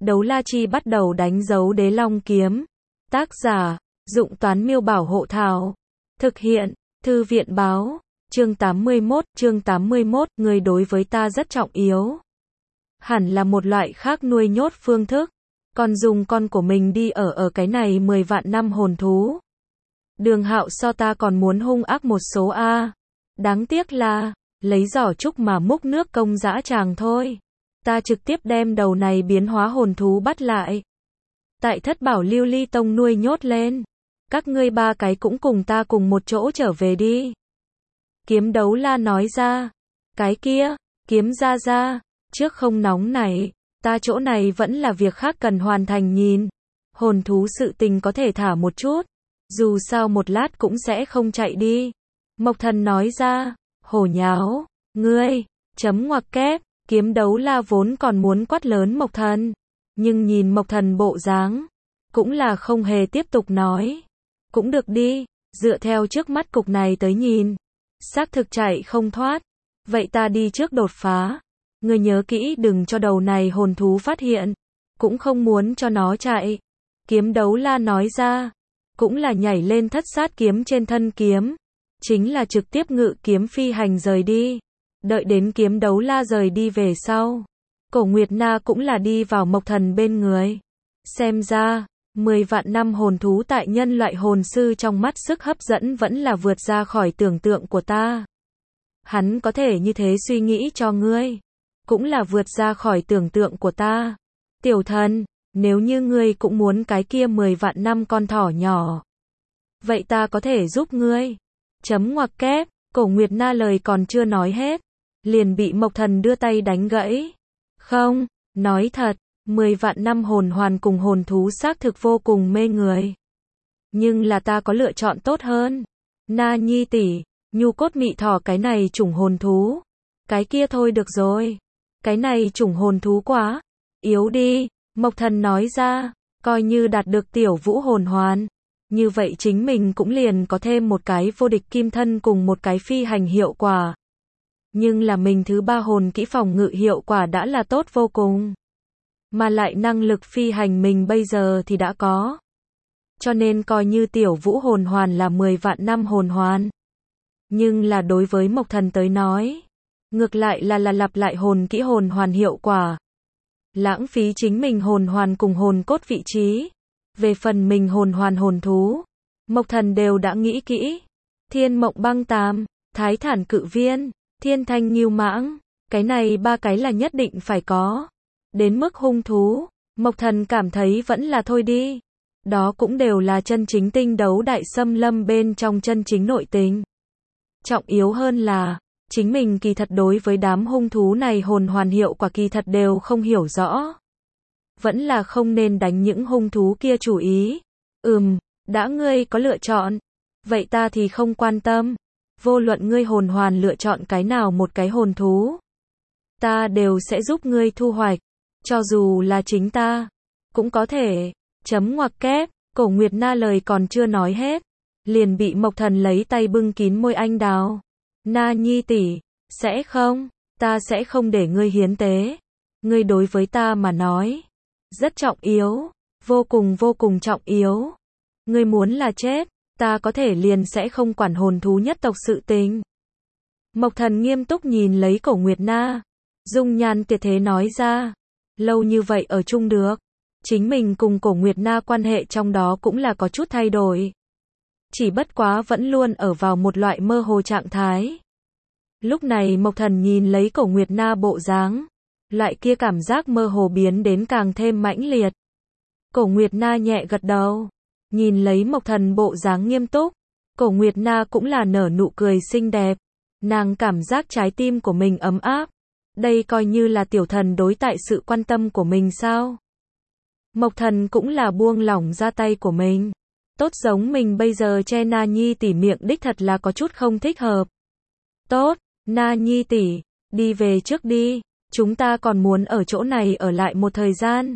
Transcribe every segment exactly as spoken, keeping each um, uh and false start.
Đấu La Chi bắt đầu đánh dấu Đế Long kiếm. Tác giả, Dụng Toán Miêu Bảo Hộ Thảo. Thực hiện, Thư viện Báo. Chương tám mươi mốt, chương tám mươi mốt, người đối với ta rất trọng yếu. Hẳn là một loại khác nuôi nhốt phương thức. Còn dùng con của mình đi ở ở cái này mười vạn năm hồn thú. Đường Hạo so ta còn muốn hung ác một số a. Đáng tiếc là, lấy giỏ trúc mà múc nước công dã tràng thôi. Ta trực tiếp đem đầu này biến hóa hồn thú bắt lại. Tại Thất Bảo Lưu Ly Tông nuôi nhốt lên. Các ngươi ba cái cũng cùng ta cùng một chỗ trở về đi. Kiếm Đấu La nói ra. Cái kia, Kiếm Gia Gia, trước không nóng này, ta chỗ này vẫn là việc khác cần hoàn thành nhìn. Hồn thú sự tình có thể thả một chút. Dù sao một lát cũng sẽ không chạy đi. Mộc Thần nói ra. Hổ nháo, ngươi, chấm ngoặc kép. Kiếm Đấu La vốn còn muốn quát lớn Mộc Thần. Nhưng nhìn Mộc Thần bộ dáng, cũng là không hề tiếp tục nói. Cũng được đi, dựa theo trước mắt cục này tới nhìn. Xác thực chạy không thoát. Vậy ta đi trước đột phá. Ngươi nhớ kỹ đừng cho đầu này hồn thú phát hiện. Cũng không muốn cho nó chạy. Kiếm Đấu La nói ra. Cũng là nhảy lên thất sát kiếm trên thân kiếm. Chính là trực tiếp ngự kiếm phi hành rời đi. Đợi đến Kiếm Đấu La rời đi về sau. Cổ Nguyệt Na cũng là đi vào Mộc Thần bên người. Xem ra, mười vạn năm hồn thú tại nhân loại hồn sư trong mắt sức hấp dẫn vẫn là vượt ra khỏi tưởng tượng của ta. Hắn có thể như thế suy nghĩ cho ngươi. Cũng là vượt ra khỏi tưởng tượng của ta. Tiểu thần, nếu như ngươi cũng muốn cái kia mười vạn năm con thỏ nhỏ. Vậy ta có thể giúp ngươi. Chấm ngoặc kép, Cổ Nguyệt Na lời còn chưa nói hết. Liền bị Mộc Thần đưa tay đánh gãy. Không, nói thật, mười vạn năm hồn hoàn cùng hồn thú xác thực vô cùng mê người. Nhưng là ta có lựa chọn tốt hơn. Na Nhi tỷ, nhu cốt mị thỏ cái này chủng hồn thú. Cái kia thôi được rồi. Cái này chủng hồn thú quá yếu đi, Mộc Thần nói ra, coi như đạt được tiểu vũ hồn hoàn. Như vậy chính mình cũng liền có thêm một cái vô địch kim thân cùng một cái phi hành hiệu quả. Nhưng là mình thứ ba hồn kỹ phòng ngự hiệu quả đã là tốt vô cùng. Mà lại năng lực phi hành mình bây giờ thì đã có. Cho nên coi như tiểu vũ hồn hoàn là mười vạn năm hồn hoàn. Nhưng là đối với Mộc Thần tới nói, ngược lại là là lặp lại hồn kỹ hồn hoàn hiệu quả. Lãng phí chính mình hồn hoàn cùng hồn cốt vị trí. Về phần mình hồn hoàn hồn thú, Mộc Thần đều đã nghĩ kỹ. Thiên Mộng Băng Tam, Thái Thản Cự Viên, Thiên Thanh Ngưu Mãng, cái này ba cái là nhất định phải có. Đến mức hung thú, Mộc Thần cảm thấy vẫn là thôi đi. Đó cũng đều là chân chính tinh đấu đại xâm lâm bên trong chân chính nội tình. Trọng yếu hơn là, chính mình kỳ thật đối với đám hung thú này hồn hoàn hiệu quả kỳ thật đều không hiểu rõ. Vẫn là không nên đánh những hung thú kia chủ ý. Ừm, đã ngươi có lựa chọn. Vậy ta thì không quan tâm. Vô luận ngươi hồn hoàn lựa chọn cái nào một cái hồn thú. Ta đều sẽ giúp ngươi thu hoạch. Cho dù là chính ta. Cũng có thể. Chấm ngoặc kép. Cổ Nguyệt Na lời còn chưa nói hết. Liền bị Mộc Thần lấy tay bưng kín môi anh đào. Na Nhi tỷ, sẽ không. Ta sẽ không để ngươi hiến tế. Ngươi đối với ta mà nói. Rất trọng yếu. Vô cùng vô cùng trọng yếu. Ngươi muốn là chết. Ta có thể liền sẽ không quản hồn thú nhất tộc sự tình. Mộc Thần nghiêm túc nhìn lấy Cổ Nguyệt Na. Dung nhan tuyệt thế nói ra. Lâu như vậy ở chung được. Chính mình cùng Cổ Nguyệt Na quan hệ trong đó cũng là có chút thay đổi. Chỉ bất quá vẫn luôn ở vào một loại mơ hồ trạng thái. Lúc này Mộc Thần nhìn lấy Cổ Nguyệt Na bộ dáng. Loại kia cảm giác mơ hồ biến đến càng thêm mãnh liệt. Cổ Nguyệt Na nhẹ gật đầu. Nhìn lấy Mộc Thần bộ dáng nghiêm túc. Cổ Nguyệt Na cũng là nở nụ cười xinh đẹp. Nàng cảm giác trái tim của mình ấm áp. Đây coi như là tiểu thần đối tại sự quan tâm của mình sao. Mộc Thần cũng là buông lỏng ra tay của mình. Tốt giống mình bây giờ che Na Nhi tỷ miệng đích thật là có chút không thích hợp. Tốt, Na Nhi tỷ, đi về trước đi. Chúng ta còn muốn ở chỗ này ở lại một thời gian.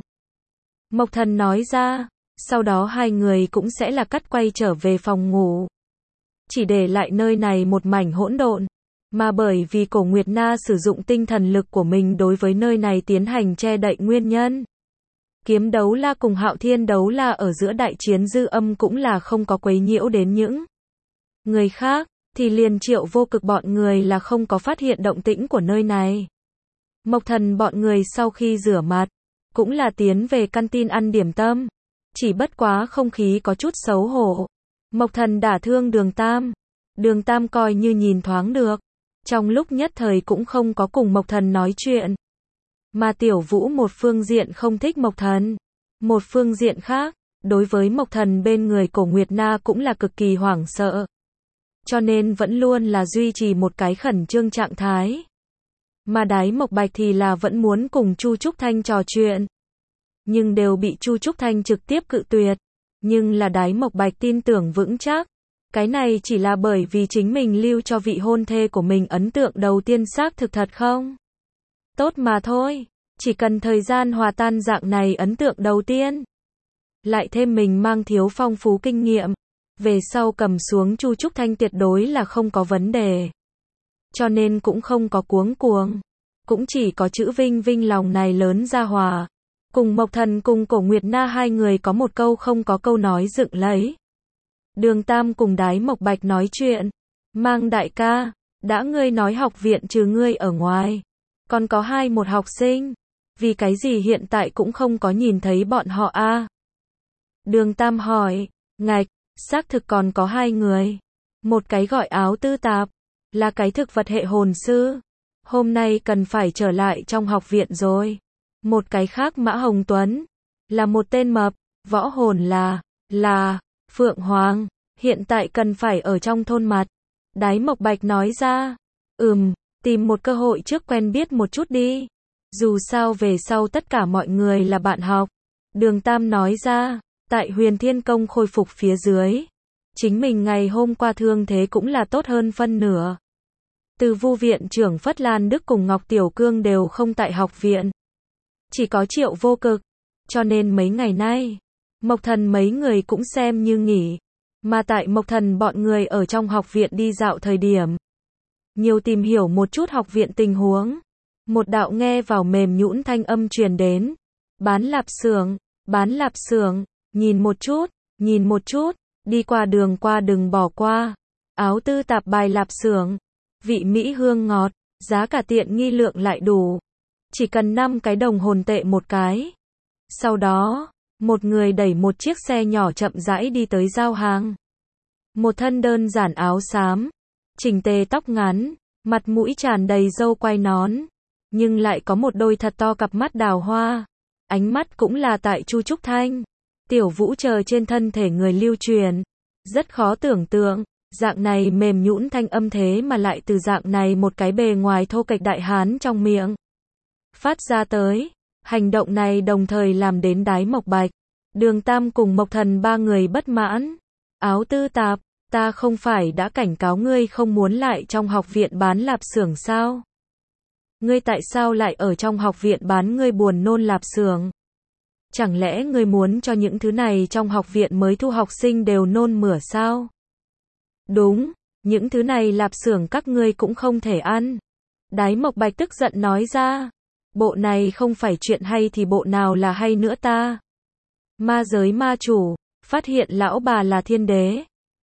Mộc Thần nói ra. Sau đó hai người cũng sẽ là cắt quay trở về phòng ngủ. Chỉ để lại nơi này một mảnh hỗn độn. Mà bởi vì Cổ Nguyệt Na sử dụng tinh thần lực của mình đối với nơi này tiến hành che đậy nguyên nhân. Kiếm Đấu La cùng Hạo Thiên Đấu La ở giữa đại chiến dư âm cũng là không có quấy nhiễu đến những người khác, thì liền Triệu Vô Cực bọn người là không có phát hiện động tĩnh của nơi này. Mộc Thần bọn người sau khi rửa mặt, cũng là tiến về căn tin ăn điểm tâm. Chỉ bất quá không khí có chút xấu hổ. Mộc Thần đả thương Đường Tam. Đường Tam coi như nhìn thoáng được. Trong lúc nhất thời cũng không có cùng Mộc Thần nói chuyện. Mà Tiểu Vũ một phương diện không thích Mộc Thần. Một phương diện khác, đối với Mộc Thần bên người Cổ Nguyệt Na cũng là cực kỳ hoảng sợ. Cho nên vẫn luôn là duy trì một cái khẩn trương trạng thái. Mà Đái Mộc Bạch thì là vẫn muốn cùng Chu Trúc Thanh trò chuyện. Nhưng đều bị Chu Trúc Thanh trực tiếp cự tuyệt. Nhưng là Đái Mộc Bạch tin tưởng vững chắc. Cái này chỉ là bởi vì chính mình lưu cho vị hôn thê của mình ấn tượng đầu tiên xác thực thật không? Tốt mà thôi. Chỉ cần thời gian hòa tan dạng này ấn tượng đầu tiên. Lại thêm mình mang thiếu phong phú kinh nghiệm. Về sau cầm xuống Chu Trúc Thanh tuyệt đối là không có vấn đề. Cho nên cũng không có cuống cuồng. Cũng chỉ có chữ Vinh Vinh lòng này lớn ra hòa. Cùng Mộc Thần cùng Cổ Nguyệt Na hai người có một câu không có câu nói dựng lấy. Đường Tam cùng Đái Mộc Bạch nói chuyện. Mang đại ca, đã ngươi nói học viện trừ ngươi ở ngoài. Còn có hai một học sinh. Vì cái gì hiện tại cũng không có nhìn thấy bọn họ a? À? Đường Tam hỏi, ngạch, xác thực còn có hai người. Một cái gọi Áo Tư Tạp, là cái thực vật hệ hồn sư. Hôm nay cần phải trở lại trong học viện rồi. Một cái khác Mã Hồng Tuấn, là một tên mập, võ hồn là, là, Phượng Hoàng, hiện tại cần phải ở trong thôn mặt. Đái Mộc Bạch nói ra, ừm, tìm một cơ hội trước quen biết một chút đi. Dù sao về sau tất cả mọi người là bạn học. Đường Tam nói ra, tại Huyền Thiên Công khôi phục phía dưới. Chính mình ngày hôm qua thương thế cũng là tốt hơn phân nửa. Từ Vu viện trưởng Phất Lan Đức cùng Ngọc Tiểu Cương đều không tại học viện. Chỉ có Triệu Vô Cực. Cho nên mấy ngày nay, Mộc Thần mấy người cũng xem như nghỉ. Mà tại Mộc Thần bọn người ở trong học viện đi dạo thời điểm. Nhiều tìm hiểu một chút học viện tình huống. Một đạo nghe vào mềm nhũn thanh âm truyền đến. Bán lạp xưởng, bán lạp xưởng, nhìn một chút, nhìn một chút, đi qua đường qua đừng bỏ qua. Áo Tư Tạp bài lạp xưởng, vị mỹ hương ngọt, giá cả tiện nghi lượng lại đủ. Chỉ cần năm cái đồng hồn tệ một cái. Sau đó, một người đẩy một chiếc xe nhỏ chậm rãi đi tới giao hàng. Một thân đơn giản áo xám, chỉnh tề tóc ngắn, mặt mũi tràn đầy râu quai nón, nhưng lại có một đôi thật to cặp mắt đào hoa. Ánh mắt cũng là tại Chu Trúc Thanh, Tiểu Vũ chờ trên thân thể người lưu truyền. Rất khó tưởng tượng, dạng này mềm nhũn thanh âm thế mà lại từ dạng này một cái bề ngoài thô kệch đại hán trong miệng phát ra tới. Hành động này đồng thời làm đến Đái Mộc Bạch, Đường Tam cùng Mộc Thần ba người bất mãn. Áo Tư Tạp, ta không phải đã cảnh cáo ngươi không muốn lại trong học viện bán lạp xưởng sao? Ngươi tại sao lại ở trong học viện bán ngươi buồn nôn lạp xưởng? Chẳng lẽ ngươi muốn cho những thứ này trong học viện mới thu học sinh đều nôn mửa sao? Đúng, những thứ này lạp xưởng các ngươi cũng không thể ăn. Đái Mộc Bạch tức giận nói ra. Bộ này không phải chuyện hay thì bộ nào là hay nữa ta? Ma giới ma chủ, phát hiện lão bà là thiên đế.